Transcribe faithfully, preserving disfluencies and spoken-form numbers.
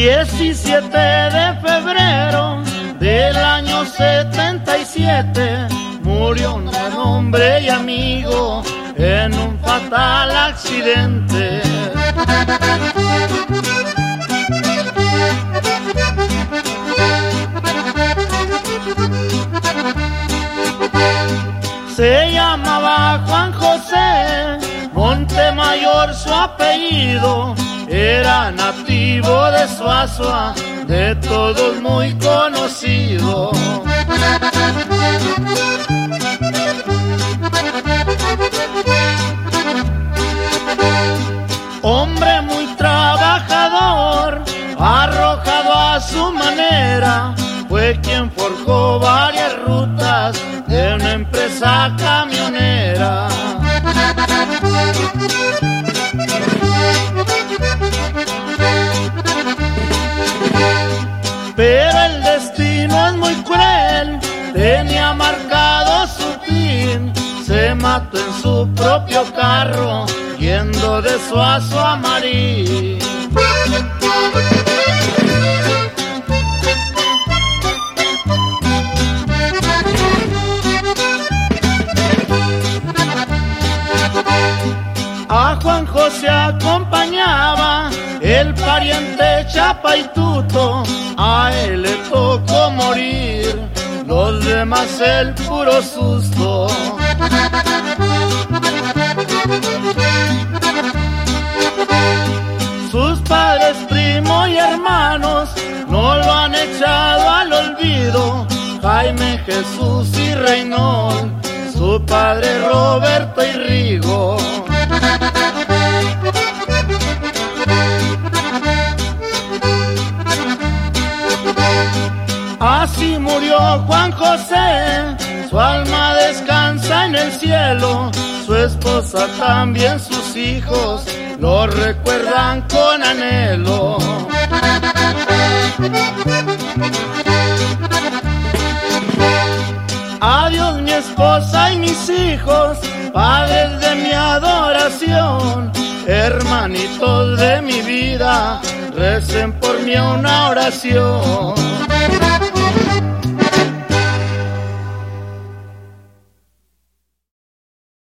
diecisiete de febrero del año setenta y siete murió un gran hombre y amigo en un fatal accidente. Se llamaba Juan José Montemayor su apellido, era nativo de Suazua, de todos muy conocido. Hombre muy trabajador, arrojado a su manera, fue quien forjó varias rutas de una empresa camionera. Pero el destino es muy cruel, tenía marcado su fin, se mató en su propio carro, yendo de Suazua a Marín. A Juan José acompañaba el pariente Chapaituto, a él le tocó morir, los demás el puro susto. Sus padres, primo y hermanos no lo han echado al olvido, Jaime, Jesús y Reynold, su padre Roberto y Rigo. Así murió Juan José, su alma descansa en el cielo, su esposa también, sus hijos lo recuerdan con anhelo. Adiós mi esposa y mis hijos, padres de mi adoración, hermanitos de mi vida, recen por mí una oración.